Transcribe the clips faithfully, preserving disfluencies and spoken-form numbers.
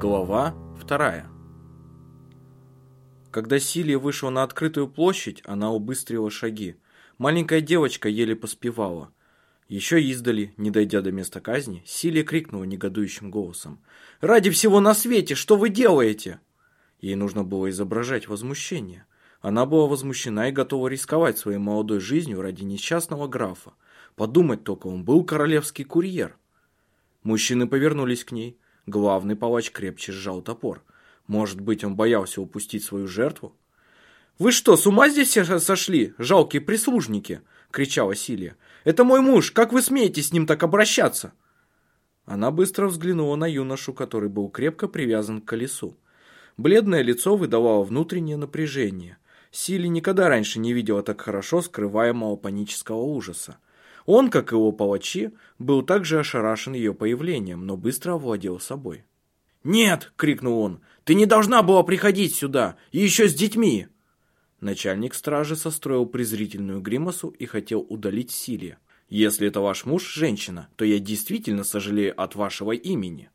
Глава вторая. Когда Силия вышла на открытую площадь, она убыстрила шаги. Маленькая девочка еле поспевала. Еще издали, не дойдя до места казни, Силия крикнула негодующим голосом: «Ради всего на свете, что вы делаете?» Ей нужно было изображать возмущение. Она была возмущена и готова рисковать своей молодой жизнью ради несчастного графа. Подумать только, он был королевский курьер. Мужчины повернулись к ней. Главный палач крепче сжал топор. Может быть, он боялся упустить свою жертву? «Вы что, с ума здесь все сошли, жалкие прислужники?» — кричала Силия. «Это мой муж, как вы смеете с ним так обращаться?» Она быстро взглянула на юношу, который был крепко привязан к колесу. Бледное лицо выдавало внутреннее напряжение. Силия никогда раньше не видела так хорошо скрываемого панического ужаса. Он, как и его палачи, был также ошарашен ее появлением, но быстро овладел собой. «Нет!» — крикнул он. «Ты не должна была приходить сюда! И еще с детьми!» Начальник стражи состроил презрительную гримасу и хотел удалить Силия. «Если это ваш муж, женщина, то я действительно сожалею от вашего имени».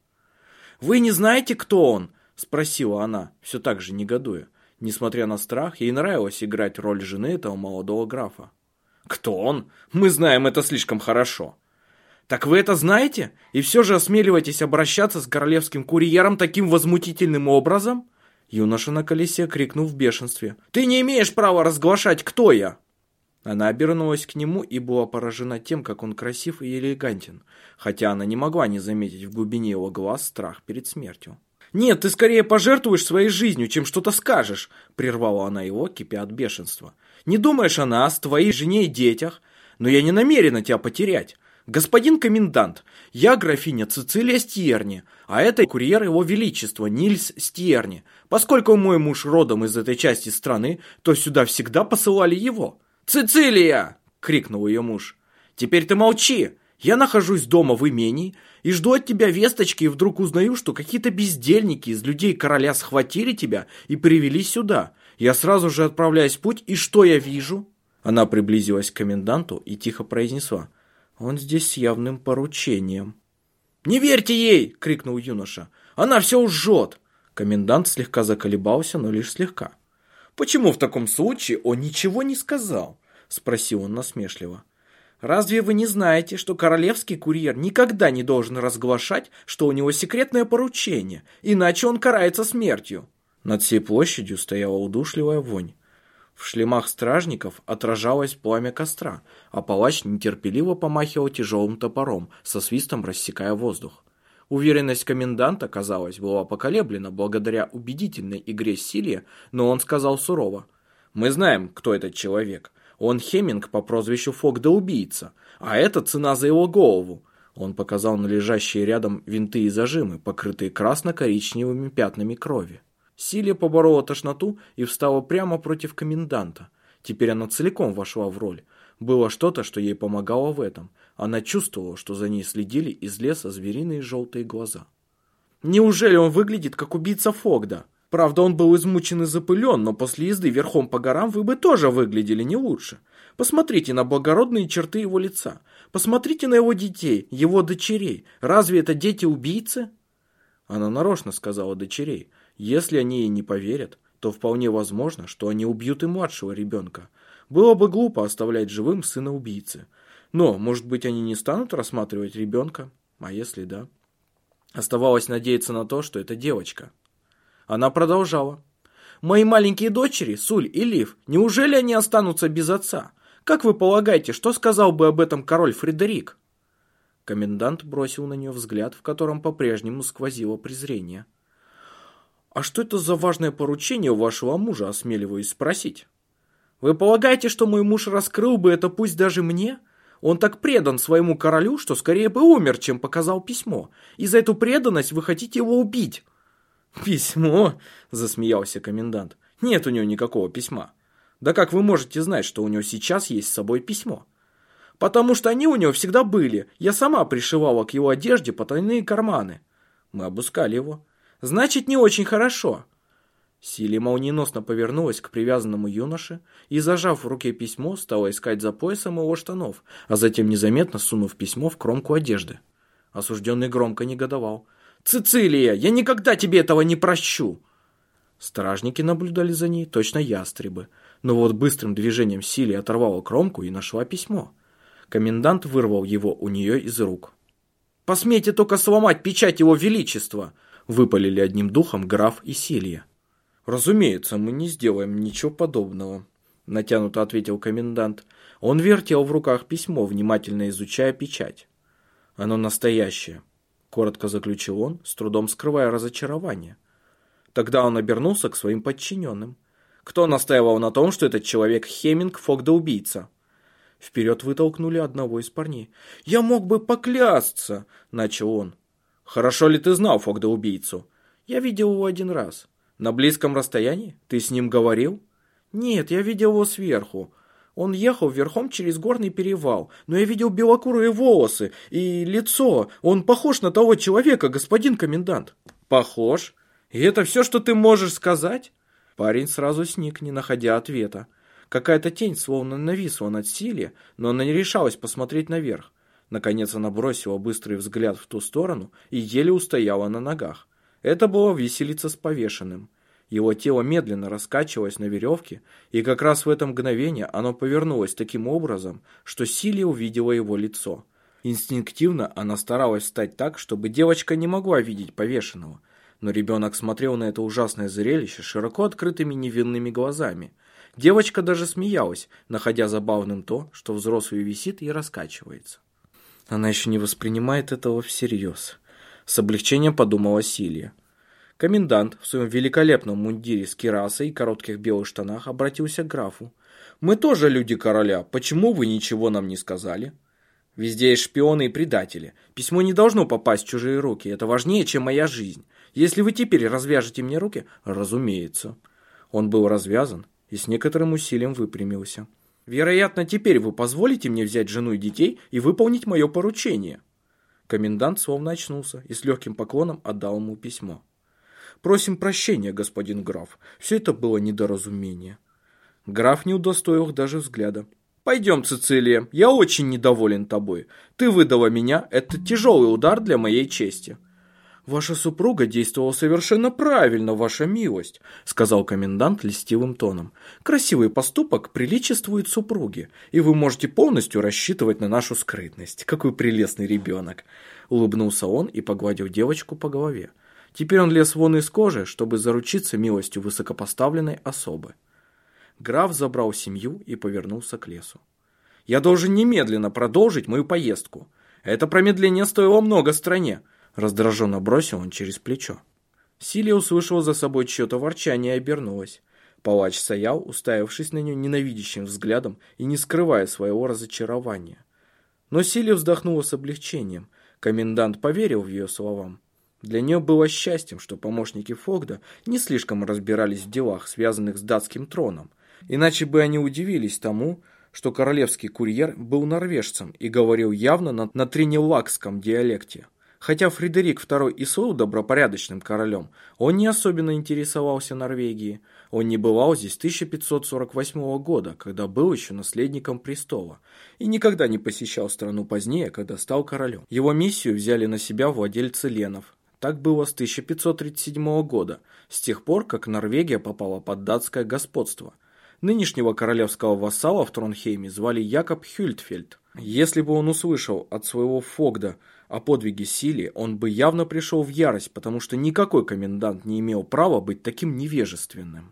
«Вы не знаете, кто он?» — спросила она, все так же негодуя. Несмотря на страх, ей нравилось играть роль жены этого молодого графа. «Кто он? Мы знаем это слишком хорошо». «Так вы это знаете? И все же осмеливаетесь обращаться с королевским курьером таким возмутительным образом?» Юноша на колесе крикнул в бешенстве: «Ты не имеешь права разглашать, кто я!» Она обернулась к нему и была поражена тем, как он красив и элегантен, хотя она не могла не заметить в глубине его глаз страх перед смертью. «Нет, ты скорее пожертвуешь своей жизнью, чем что-то скажешь», — прервала она его, кипя от бешенства. «Не думаешь о нас, твоей жене и детях? Но я не намерена тебя потерять. Господин комендант, я графиня Цицилия Стьерни, а это курьер его величества Нильс Стьерни. Поскольку мой муж родом из этой части страны, то сюда всегда посылали его». «Цицилия!» — крикнул ее муж. «Теперь ты молчи! Я нахожусь дома в имении и жду от тебя весточки, и вдруг узнаю, что какие-то бездельники из людей короля схватили тебя и привели сюда. Я сразу же отправляюсь в путь, и что я вижу?» Она приблизилась к коменданту и тихо произнесла: «Он здесь с явным поручением». «Не верьте ей!» — крикнул юноша. «Она все лжет!» Комендант слегка заколебался, но лишь слегка. «Почему в таком случае он ничего не сказал?» — спросил он насмешливо. «Разве вы не знаете, что королевский курьер никогда не должен разглашать, что у него секретное поручение, иначе он карается смертью?» Над всей площадью стояла удушливая вонь. В шлемах стражников отражалось пламя костра, а палач нетерпеливо помахивал тяжелым топором, со свистом рассекая воздух. Уверенность коменданта, казалось, была поколеблена благодаря убедительной игре Силия, но он сказал сурово: «Мы знаем, кто этот человек. Он Хеминг по прозвищу Фог да Убийца, а это цена за его голову». Он показал на лежащие рядом винты и зажимы, покрытые красно-коричневыми пятнами крови. Силия поборола тошноту и встала прямо против коменданта. Теперь она целиком вошла в роль. Было что-то, что ей помогало в этом. Она чувствовала, что за ней следили из леса звериные желтые глаза. «Неужели он выглядит, как убийца Фогда? Правда, он был измучен и запылен, но после езды верхом по горам вы бы тоже выглядели не лучше. Посмотрите на благородные черты его лица. Посмотрите на его детей, его дочерей. Разве это дети-убийцы?» Она нарочно сказала «дочерей». Если они ей не поверят, то вполне возможно, что они убьют и младшего ребенка. Было бы глупо оставлять живым сына убийцы. Но, может быть, они не станут рассматривать ребенка? А если да? Оставалось надеяться на то, что это девочка. Она продолжала: «Мои маленькие дочери, Суль и Лив, неужели они останутся без отца? Как вы полагаете, что сказал бы об этом король Фредерик?» Комендант бросил на нее взгляд, в котором по-прежнему сквозило презрение. «А что это за важное поручение у вашего мужа, осмеливаюсь спросить? Вы полагаете, что мой муж раскрыл бы это, пусть даже мне? Он так предан своему королю, что скорее бы умер, чем показал письмо. И за эту преданность вы хотите его убить». «Письмо?» – засмеялся комендант. «Нет у него никакого письма. Да как вы можете знать, что у него сейчас есть с собой письмо?» «Потому что они у него всегда были. Я сама пришивала к его одежде потайные карманы. Мы обыскали его. Значит, не очень хорошо». Силия молниеносно повернулась к привязанному юноше и, зажав в руке письмо, стала искать за поясом его штанов, а затем незаметно сунув письмо в кромку одежды. Осужденный громко негодовал. «Цицилия, я никогда тебе этого не прощу!» Стражники наблюдали за ней, точно ястребы, но вот быстрым движением Силия оторвала кромку и нашла письмо. Комендант вырвал его у нее из рук. «Посмейте только сломать печать его величества!» выпалили одним духом граф и Силия. «Разумеется, мы не сделаем ничего подобного», натянуто ответил комендант. Он вертел в руках письмо, внимательно изучая печать. «Оно настоящее», коротко заключил он, с трудом скрывая разочарование. Тогда он обернулся к своим подчиненным. «Кто настаивал на том, что этот человек Хеминг Фогда-убийца?» Вперед вытолкнули одного из парней. «Я мог бы поклясться», — начал он. «Хорошо ли ты знал Фогда-убийцу?» «Я видел его один раз». «На близком расстоянии? Ты с ним говорил?» «Нет, я видел его сверху. Он ехал верхом через горный перевал, но я видел белокурые волосы и лицо. Он похож на того человека, господин комендант». «Похож? И это все, что ты можешь сказать?» Парень сразу сник, не находя ответа. Какая-то тень словно нависла над Силией, но она не решалась посмотреть наверх. Наконец она бросила быстрый взгляд в ту сторону и еле устояла на ногах. Это была виселица с повешенным. Его тело медленно раскачивалось на веревке, и как раз в это мгновение оно повернулось таким образом, что Силия увидела его лицо. Инстинктивно она старалась встать так, чтобы девочка не могла видеть повешенного, но ребенок смотрел на это ужасное зрелище широко открытыми невинными глазами. Девочка даже смеялась, находя забавным то, что взрослый висит и раскачивается. Она еще не воспринимает этого всерьез. С облегчением подумала Силия. Комендант в своем великолепном мундире с кирасой и коротких белых штанах обратился к графу. «Мы тоже люди короля. Почему вы ничего нам не сказали?» «Везде есть шпионы и предатели. Письмо не должно попасть в чужие руки. Это важнее, чем моя жизнь. Если вы теперь развяжете мне руки...» «Разумеется». Он был развязан и с некоторым усилием выпрямился. «Вероятно, теперь вы позволите мне взять жену и детей и выполнить мое поручение». Комендант словно очнулся и с легким поклоном отдал ему письмо. «Просим прощения, господин граф. Все это было недоразумение». Граф не удостоил их даже взгляда. «Пойдем, Цицилия, я очень недоволен тобой. Ты выдала меня, это тяжелый удар для моей чести». «Ваша супруга действовала совершенно правильно, ваша милость», сказал комендант льстивым тоном. «Красивый поступок приличествует супруге, и вы можете полностью рассчитывать на нашу скрытность. Какой прелестный ребенок!» Улыбнулся он и погладил девочку по голове. Теперь он лез вон из кожи, чтобы заручиться милостью высокопоставленной особы. Граф забрал семью и повернулся к лесу. «Я должен немедленно продолжить мою поездку. Это промедление стоило много стране», раздраженно бросил он через плечо. Силия услышала за собой чье-то ворчание и обернулась. Палач стоял, уставившись на нее ненавидящим взглядом и не скрывая своего разочарования. Но Силия вздохнула с облегчением. Комендант поверил в ее словам. Для нее было счастьем, что помощники Фогда не слишком разбирались в делах, связанных с датским троном. Иначе бы они удивились тому, что королевский курьер был норвежцем и говорил явно на, на тринеллакском диалекте. Хотя Фредерик второй и слыл добропорядочным королем, он не особенно интересовался Норвегией. Он не бывал здесь с тысяча пятьсот сорок восьмого года, когда был еще наследником престола, и никогда не посещал страну позднее, когда стал королем. Его миссию взяли на себя владельцы ленов. Так было с тысяча пятьсот тридцать седьмого года, с тех пор, как Норвегия попала под датское господство. Нынешнего королевского вассала в Тронхейме звали Якоб Хюльтфельд. Если бы он услышал от своего Фогда о подвиге Силии, он бы явно пришел в ярость, потому что никакой комендант не имел права быть таким невежественным.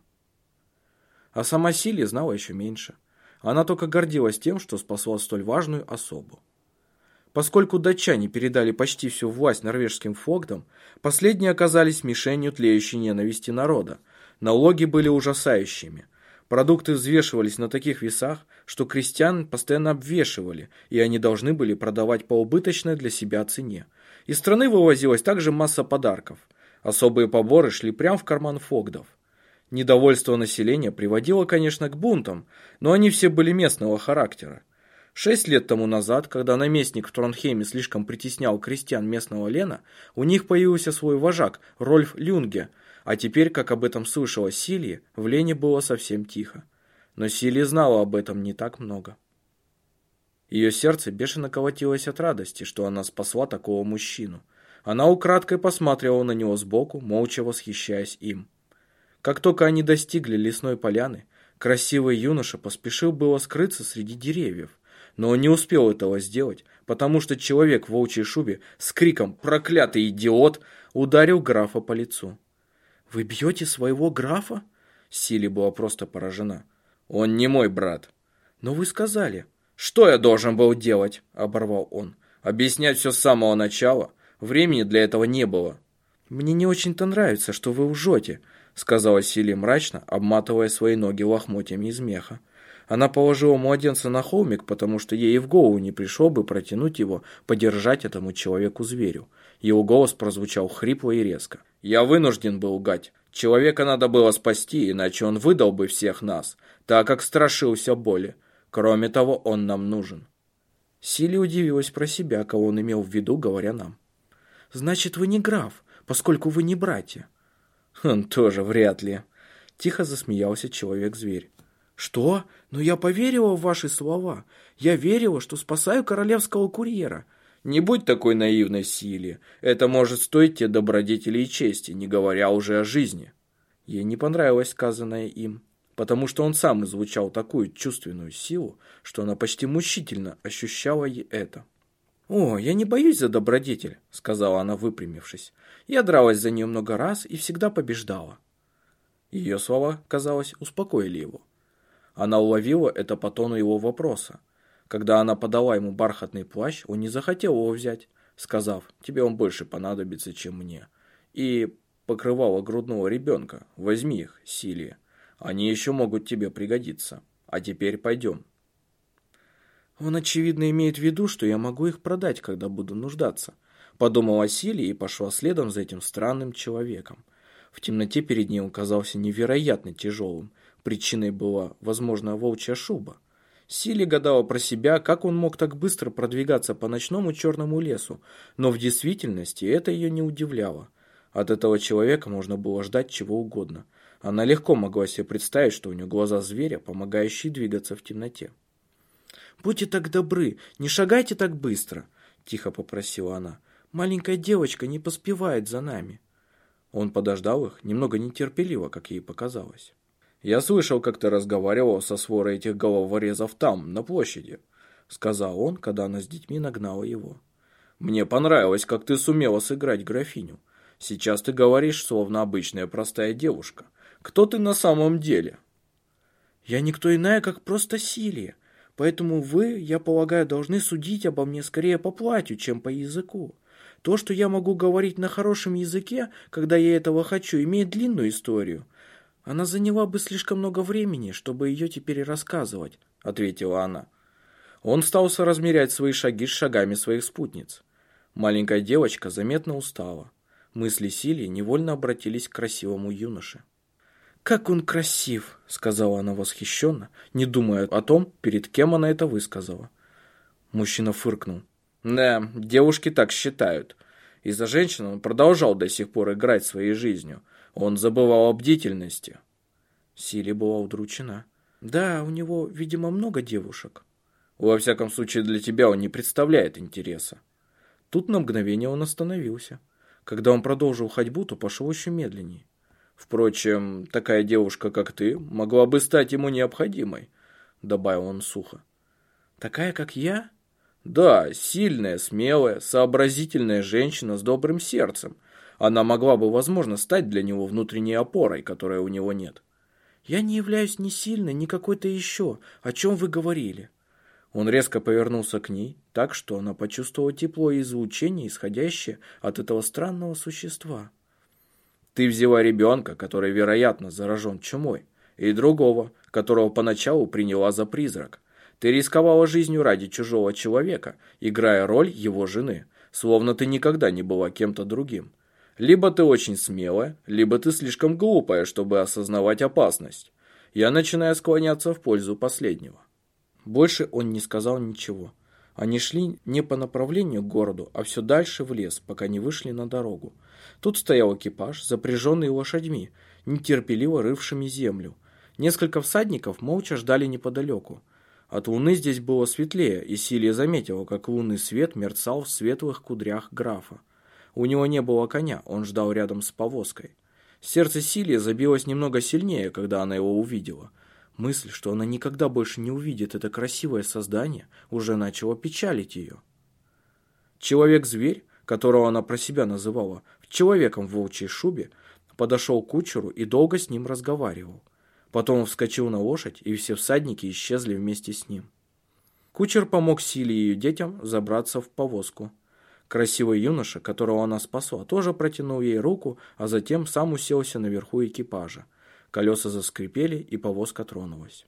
А сама Силия знала еще меньше. Она только гордилась тем, что спасла столь важную особу. Поскольку датчане передали почти всю власть норвежским фогдам, последние оказались мишенью тлеющей ненависти народа. Налоги были ужасающими. Продукты взвешивались на таких весах, что крестьян постоянно обвешивали, и они должны были продавать по убыточной для себя цене. Из страны вывозилась также масса подарков. Особые поборы шли прямо в карман фогдов. Недовольство населения приводило, конечно, к бунтам, но они все были местного характера. Шесть лет тому назад, когда наместник в Тронхейме слишком притеснял крестьян местного лена, у них появился свой вожак, Рольф Люнге, а теперь, как об этом слышала Силия, в лене было совсем тихо. Но Силия знала об этом не так много. Ее сердце бешено колотилось от радости, что она спасла такого мужчину. Она украдкой посматривала на него сбоку, молча восхищаясь им. Как только они достигли лесной поляны, красивый юноша поспешил было скрыться среди деревьев, но он не успел этого сделать, потому что человек в волчьей шубе с криком «Проклятый идиот!» ударил графа по лицу. «Вы бьете своего графа?» Силли была просто поражена. «Он не мой брат». «Но вы сказали». «Что я должен был делать?» – оборвал он. «Объяснять все с самого начала? Времени для этого не было». «Мне не очень-то нравится, что вы лжете», – сказала Силли мрачно, обматывая свои ноги лохмотьями из меха. Она положила младенца на холмик, потому что ей и в голову не пришло бы протянуть его, подержать этому человеку-зверю. Его голос прозвучал хрипло и резко. «Я вынужден был лгать. Человека надо было спасти, иначе он выдал бы всех нас, так как страшился боли. Кроме того, он нам нужен». Силли удивилась про себя, кого он имел в виду, говоря нам. «Значит, вы не граф, поскольку вы не братья». «Он тоже вряд ли». Тихо засмеялся человек-зверь. «Что? Но я поверила в ваши слова. Я верила, что спасаю королевского курьера». «Не будь такой наивной, Силли. Это может стоить тебе добродетели и чести, не говоря уже о жизни». Ей не понравилось сказанное им, потому что он сам излучал такую чувственную силу, что она почти мучительно ощущала ей это. «О, я не боюсь за добродетель», — сказала она, выпрямившись. «Я дралась за нее много раз и всегда побеждала». Ее слова, казалось, успокоили его. Она уловила это по тону его вопроса. Когда она подала ему бархатный плащ, он не захотел его взять, сказав: «Тебе он больше понадобится, чем мне». И покрывало грудного ребенка. «Возьми их, Силли. Они еще могут тебе пригодиться. А теперь пойдем». «Он, очевидно, имеет в виду, что я могу их продать, когда буду нуждаться», — подумала Силли и пошла следом за этим странным человеком. В темноте перед ней он казался невероятно тяжелым. Причиной была, возможно, волчья шуба. Силли гадала про себя, как он мог так быстро продвигаться по ночному черному лесу, но в действительности это ее не удивляло. От этого человека можно было ждать чего угодно. Она легко могла себе представить, что у нее глаза зверя, помогающие двигаться в темноте. «Будьте так добры, не шагайте так быстро», – тихо попросила она. «Маленькая девочка не поспевает за нами». Он подождал их, немного нетерпеливо, как ей показалось. «Я слышал, как ты разговаривал со сворой этих головорезов там, на площади», — сказал он, когда она с детьми нагнала его. «Мне понравилось, как ты сумела сыграть графиню. Сейчас ты говоришь, словно обычная простая девушка. Кто ты на самом деле?» «Я никто иная, как просто Силия. Поэтому вы, я полагаю, должны судить обо мне скорее по платью, чем по языку. То, что я могу говорить на хорошем языке, когда я этого хочу, имеет длинную историю. Она заняла бы слишком много времени, чтобы ее теперь рассказывать», — ответила она. Он стал соразмерять свои шаги с шагами своих спутниц. Маленькая девочка заметно устала. Мысли Силли невольно обратились к красивому юноше. «Как он красив!» — сказала она восхищенно, не думая о том, перед кем она это высказала. Мужчина фыркнул. «Да, девушки так считают. Из-за женщин он продолжал до сих пор играть своей жизнью. Он забывал о бдительности». Силли была удручена. «Да, у него, видимо, много девушек». «Во всяком случае, для тебя он не представляет интереса». Тут на мгновение он остановился. Когда он продолжил ходьбу, то пошел еще медленнее. «Впрочем, такая девушка, как ты, могла бы стать ему необходимой», — добавил он сухо. «Такая, как я?» «Да, сильная, смелая, сообразительная женщина с добрым сердцем. Она могла бы, возможно, стать для него внутренней опорой, которой у него нет». «Я не являюсь ни сильной, ни какой-то еще. О чем вы говорили?» Он резко повернулся к ней, так что она почувствовала тепло и излучение, исходящее от этого странного существа. «Ты взяла ребенка, который, вероятно, заражен чумой, и другого, которого поначалу приняла за призрак. Ты рисковала жизнью ради чужого человека, играя роль его жены, словно ты никогда не была кем-то другим. Либо ты очень смелая, либо ты слишком глупая, чтобы осознавать опасность. Я начинаю склоняться в пользу последнего». Больше он не сказал ничего. Они шли не по направлению к городу, а все дальше в лес, пока не вышли на дорогу. Тут стоял экипаж, запряженный лошадьми, нетерпеливо рывшими землю. Несколько всадников молча ждали неподалеку. От луны здесь было светлее, и Силия заметила, как лунный свет мерцал в светлых кудрях графа. У него не было коня, он ждал рядом с повозкой. Сердце Силии забилось немного сильнее, когда она его увидела. Мысль, что она никогда больше не увидит это красивое создание, уже начала печалить ее. Человек-зверь, которого она про себя называла человеком в волчьей шубе, подошел к кучеру и долго с ним разговаривал. Потом он вскочил на лошадь, и все всадники исчезли вместе с ним. Кучер помог Силе и ее детям забраться в повозку. Красивый юноша, которого она спасла, тоже протянул ей руку, а затем сам уселся наверху экипажа. Колеса заскрипели, и повозка тронулась.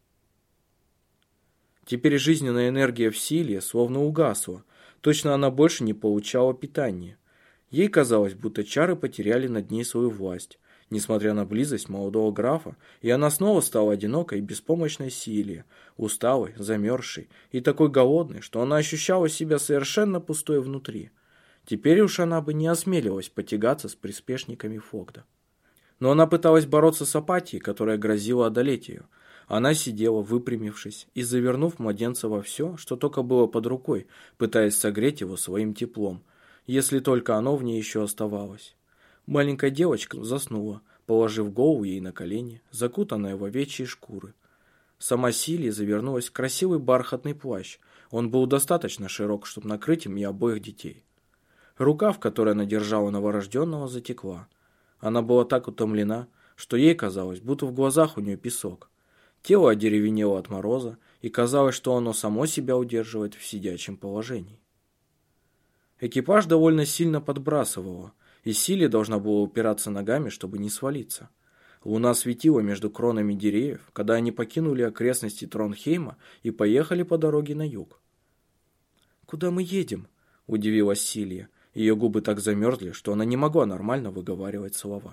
Теперь жизненная энергия в Силе словно угасла. Точно она больше не получала питания. Ей казалось, будто чары потеряли над ней свою власть, несмотря на близость молодого графа, и она снова стала одинокой и беспомощной Силе, усталой, замерзшей и такой голодной, что она ощущала себя совершенно пустой внутри. Теперь уж она бы не осмелилась потягаться с приспешниками Фогда. Но она пыталась бороться с апатией, которая грозила одолеть ее. Она сидела, выпрямившись и завернув младенца во все, что только было под рукой, пытаясь согреть его своим теплом, если только оно в ней еще оставалось. Маленькая девочка заснула, положив голову ей на колени, закутанная в овечьи шкуры. Сама Силия завернулась в красивый бархатный плащ. Он был достаточно широк, чтобы накрыть им и обоих детей. Рука, в которой она держала новорожденного, затекла. Она была так утомлена, что ей казалось, будто в глазах у нее песок. Тело одеревенело от мороза, и казалось, что оно само себя удерживает в сидячем положении. Экипаж довольно сильно подбрасывало, и Силе должна была упираться ногами, чтобы не свалиться. Луна светила между кронами деревьев, когда они покинули окрестности Тронхейма и поехали по дороге на юг. «Куда мы едем?» – удивилась Силия. Ее губы так замерзли, что она не могла нормально выговаривать слова.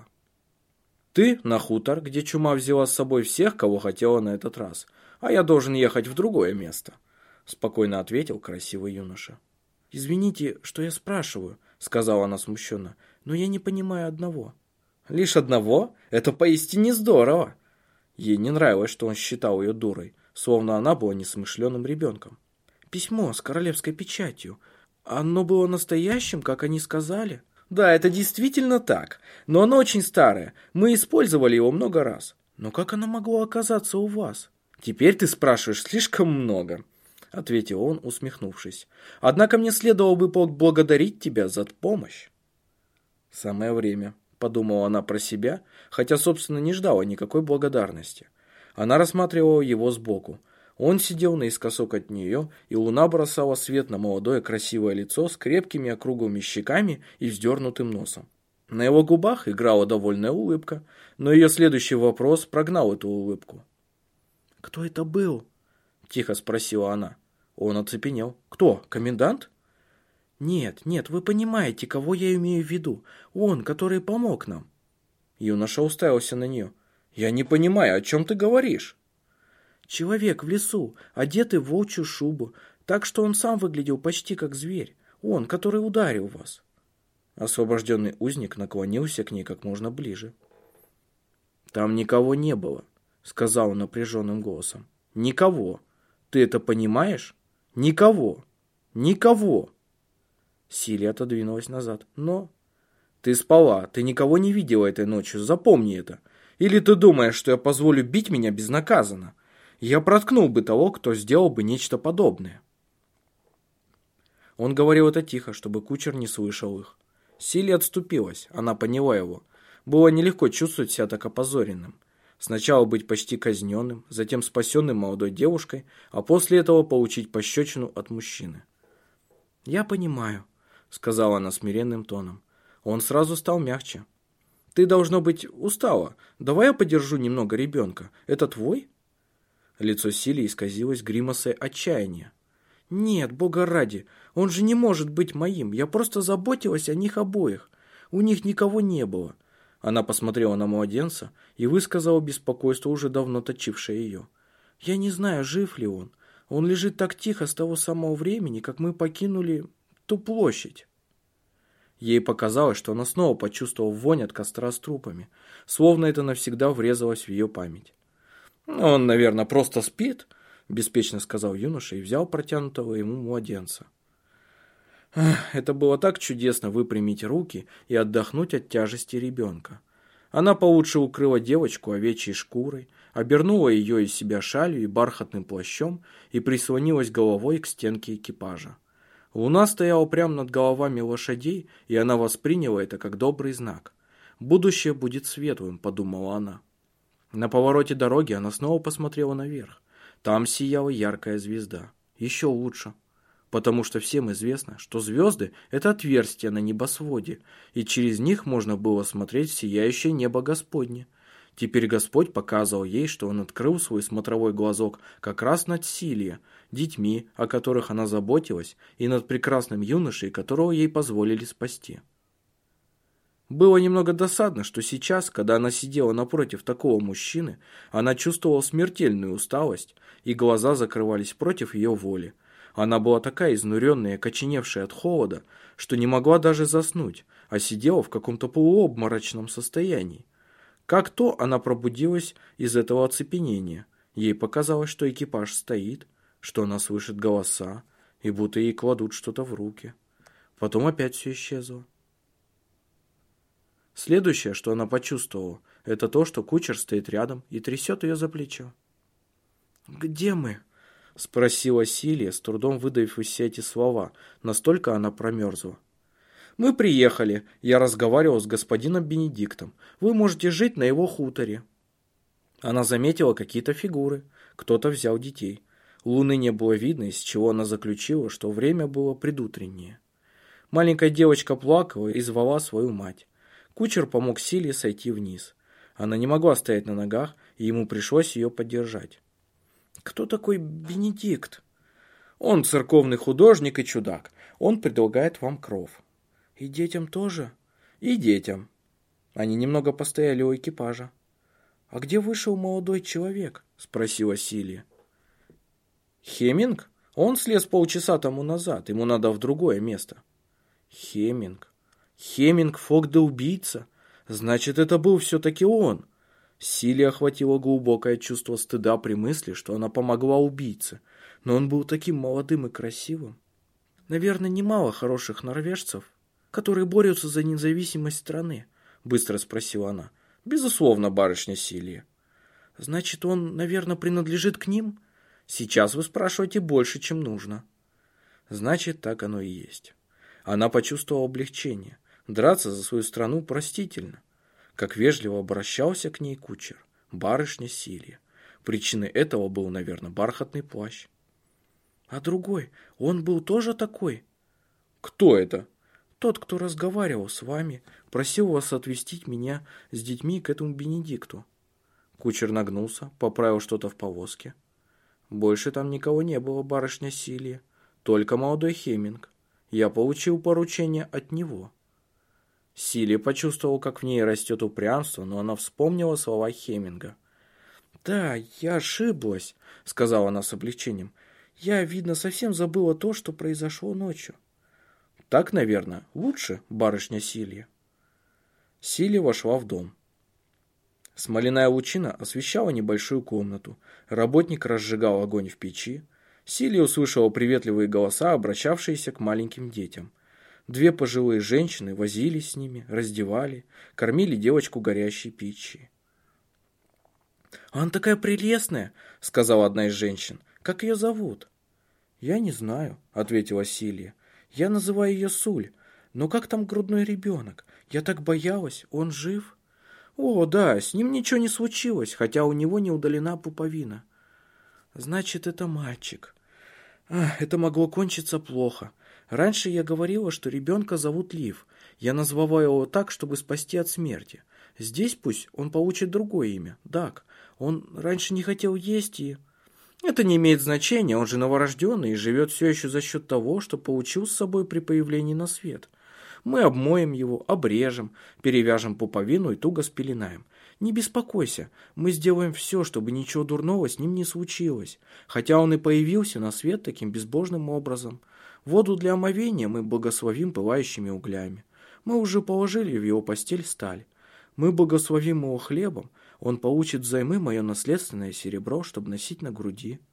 «Ты на хутор, где чума взяла с собой всех, кого хотела на этот раз, а я должен ехать в другое место», – спокойно ответил красивый юноша. «Извините, что я спрашиваю», – сказала она смущенно, – «но я не понимаю одного». «Лишь одного? Это поистине здорово!» Ей не нравилось, что он считал ее дурой, словно она была несмышленым ребенком. «Письмо с королевской печатью. Оно было настоящим, как они сказали?» «Да, это действительно так, но оно очень старое. Мы использовали его много раз». «Но как оно могло оказаться у вас?» «Теперь ты спрашиваешь слишком много», — ответил он, усмехнувшись. «Однако мне следовало бы поблагодарить тебя за помощь». «Самое время», — подумала она про себя, хотя, собственно, не ждала никакой благодарности. Она рассматривала его сбоку. Он сидел наискосок от нее, и луна бросала свет на молодое красивое лицо с крепкими округлыми щеками и вздернутым носом. На его губах играла довольная улыбка, но ее следующий вопрос прогнал эту улыбку. «Кто это был?» – тихо спросила она. Он оцепенел. «Кто? Комендант?» «Нет, нет, вы понимаете, кого я имею в виду. Он, который помог нам». Юноша уставился на нее. «Я не понимаю, о чем ты говоришь?» «Человек в лесу, одетый в волчью шубу, так что он сам выглядел почти как зверь. Он, который ударил вас». Освобожденный узник наклонился к ней как можно ближе. «Там никого не было», — сказал он напряженным голосом. «Никого. Ты это понимаешь? Никого. Никого». Силия отодвинулась назад. «Но...» «Ты спала, ты никого не видела этой ночью, запомни это. Или ты думаешь, что я позволю бить меня безнаказанно? Я проткнул бы того, кто сделал бы нечто подобное». Он говорил это тихо, чтобы кучер не слышал их. Силия отступилась, она поняла его. Было нелегко чувствовать себя так опозоренным. Сначала быть почти казненным, затем спасенным молодой девушкой, а после этого получить пощечину от мужчины. «Я понимаю», — сказала она смиренным тоном. Он сразу стал мягче. «Ты, должно быть, устала. Давай я подержу немного ребенка. Это твой?» Лицо Силии исказилось гримасой отчаяния. «Нет, бога ради, он же не может быть моим. Я просто заботилась о них обоих. У них никого не было». Она посмотрела на младенца и высказала беспокойство, уже давно точившее ее. «Я не знаю, жив ли он. Он лежит так тихо с того самого времени, как мы покинули ту площадь». Ей показалось, что она снова почувствовала вонь от костра с трупами, словно это навсегда врезалось в ее память. «Он, наверное, просто спит», – беспечно сказал юноша и взял протянутого ему младенца. Ах, это было так чудесно выпрямить руки и отдохнуть от тяжести ребенка. Она получше укрыла девочку овечьей шкурой, обернула ее из себя шалью и бархатным плащом и прислонилась головой к стенке экипажа. Луна стояла прямо над головами лошадей, и она восприняла это как добрый знак. «Будущее будет светлым», — подумала она. На повороте дороги она снова посмотрела наверх. Там сияла яркая звезда. Еще лучше. Потому что всем известно, что звезды – это отверстия на небосводе, и через них можно было смотреть в сияющее небо Господне. Теперь Господь показывал ей, что Он открыл свой смотровой глазок как раз над Силия, детьми, о которых она заботилась, и над прекрасным юношей, которого ей позволили спасти. Было немного досадно, что сейчас, когда она сидела напротив такого мужчины, она чувствовала смертельную усталость, и глаза закрывались против ее воли. Она была такая изнуренная и окоченевшая от холода, что не могла даже заснуть, а сидела в каком-то полуобморочном состоянии. Как то она пробудилась из этого оцепенения. Ей показалось, что экипаж стоит, что она слышит голоса, и будто ей кладут что-то в руки. Потом опять все исчезло. Следующее, что она почувствовала, это то, что кучер стоит рядом и трясет ее за плечо. «Где мы?» — спросила Силия, с трудом выдавив из себя эти слова, настолько она промерзла. «Мы приехали. Я разговаривал с господином Бенедиктом. Вы можете жить на его хуторе». Она заметила какие-то фигуры. Кто-то взял детей. Луны не было видно, из чего она заключила, что время было предутреннее. Маленькая девочка плакала и звала свою мать. Кучер помог Силии сойти вниз. Она не могла стоять на ногах, и ему пришлось ее поддержать. «Кто такой Бенедикт?» «Он церковный художник и чудак. Он предлагает вам кров». «И детям тоже?» «И детям». Они немного постояли у экипажа. «А где вышел молодой человек?» — спросила Силия. «Хеминг? Он слез полчаса тому назад. Ему надо в другое место». «Хеминг? Хеминг Фок да убийца? Значит, это был все-таки он». Силе охватило глубокое чувство стыда при мысли, что она помогла убийце, но он был таким молодым и красивым. «Наверное, немало хороших норвежцев, которые борются за независимость страны?» — быстро спросила она. «Безусловно, барышня Силия». «Значит, он, наверное, принадлежит к ним? Сейчас вы спрашиваете больше, чем нужно». «Значит, так оно и есть». Она почувствовала облегчение. Драться за свою страну простительно. Как вежливо обращался к ней кучер, барышня Силия. Причиной этого был, наверное, бархатный плащ. «А другой, он был тоже такой?» «Кто это?» «Тот, кто разговаривал с вами, просил вас отвезти меня с детьми к этому Бенедикту». Кучер нагнулся, поправил что-то в повозке. «Больше там никого не было, барышня Силия, только молодой Хеминг. Я получил поручение от него». Силия почувствовала, как в ней растет упрямство, но она вспомнила слова Хеминга. «Да, я ошиблась», — сказала она с облегчением. «Я, видно, совсем забыла то, что произошло ночью». «Так, наверное, лучше, барышня Силия». Силия вошла в дом. Смоляная лучина освещала небольшую комнату. Работник разжигал огонь в печи. Силия услышала приветливые голоса, обращавшиеся к маленьким детям. Две пожилые женщины возились с ними, раздевали, кормили девочку горящей пищей. «Она такая прелестная», — сказала одна из женщин. «Как ее зовут?» «Я не знаю», — ответила Силия. «Я называю ее Суль. Но как там грудной ребенок? Я так боялась. Он жив?» «О, да, с ним ничего не случилось, хотя у него не удалена пуповина». «Значит, это мальчик. Ах, это могло кончиться плохо. Раньше я говорила, что ребенка зовут Лив. Я назвала его так, чтобы спасти от смерти. Здесь пусть он получит другое имя, Даг. Он раньше не хотел есть и...» «Это не имеет значения, он же новорожденный и живет все еще за счет того, что получил с собой при появлении на свет. Мы обмоем его, обрежем, перевяжем пуповину и туго спеленаем. Не беспокойся, мы сделаем все, чтобы ничего дурного с ним не случилось, хотя он и появился на свет таким безбожным образом. Воду для омовения мы благословим пылающими углями. Мы уже положили в его постель сталь. Мы благословим его хлебом, он получит взаймы мое наследственное серебро, чтобы носить на груди.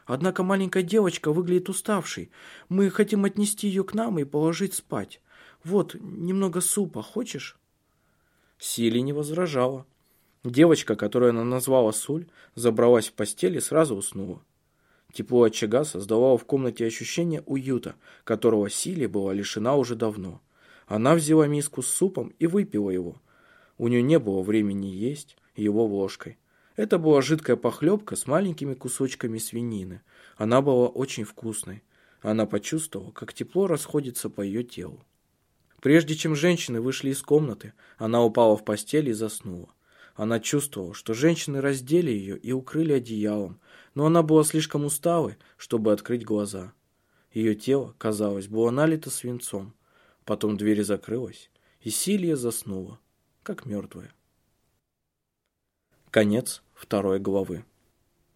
Однако маленькая девочка выглядит уставшей. Мы хотим отнести ее к нам и положить спать. Вот, немного супа, хочешь?» Сили не возражала. Девочка, которую она назвала Суль, забралась в постель и сразу уснула. Тепло очага создавало в комнате ощущение уюта, которого Силе была лишена уже давно. Она взяла миску с супом и выпила его. У нее не было времени есть его ложкой. Это была жидкая похлебка с маленькими кусочками свинины. Она была очень вкусной. Она почувствовала, как тепло расходится по ее телу. Прежде чем женщины вышли из комнаты, она упала в постель и заснула. Она чувствовала, что женщины раздели ее и укрыли одеялом, но она была слишком усталой, чтобы открыть глаза. Ее тело, казалось, было налито свинцом. Потом дверь закрылась, и Силья заснула, как мертвая. Конец второй главы.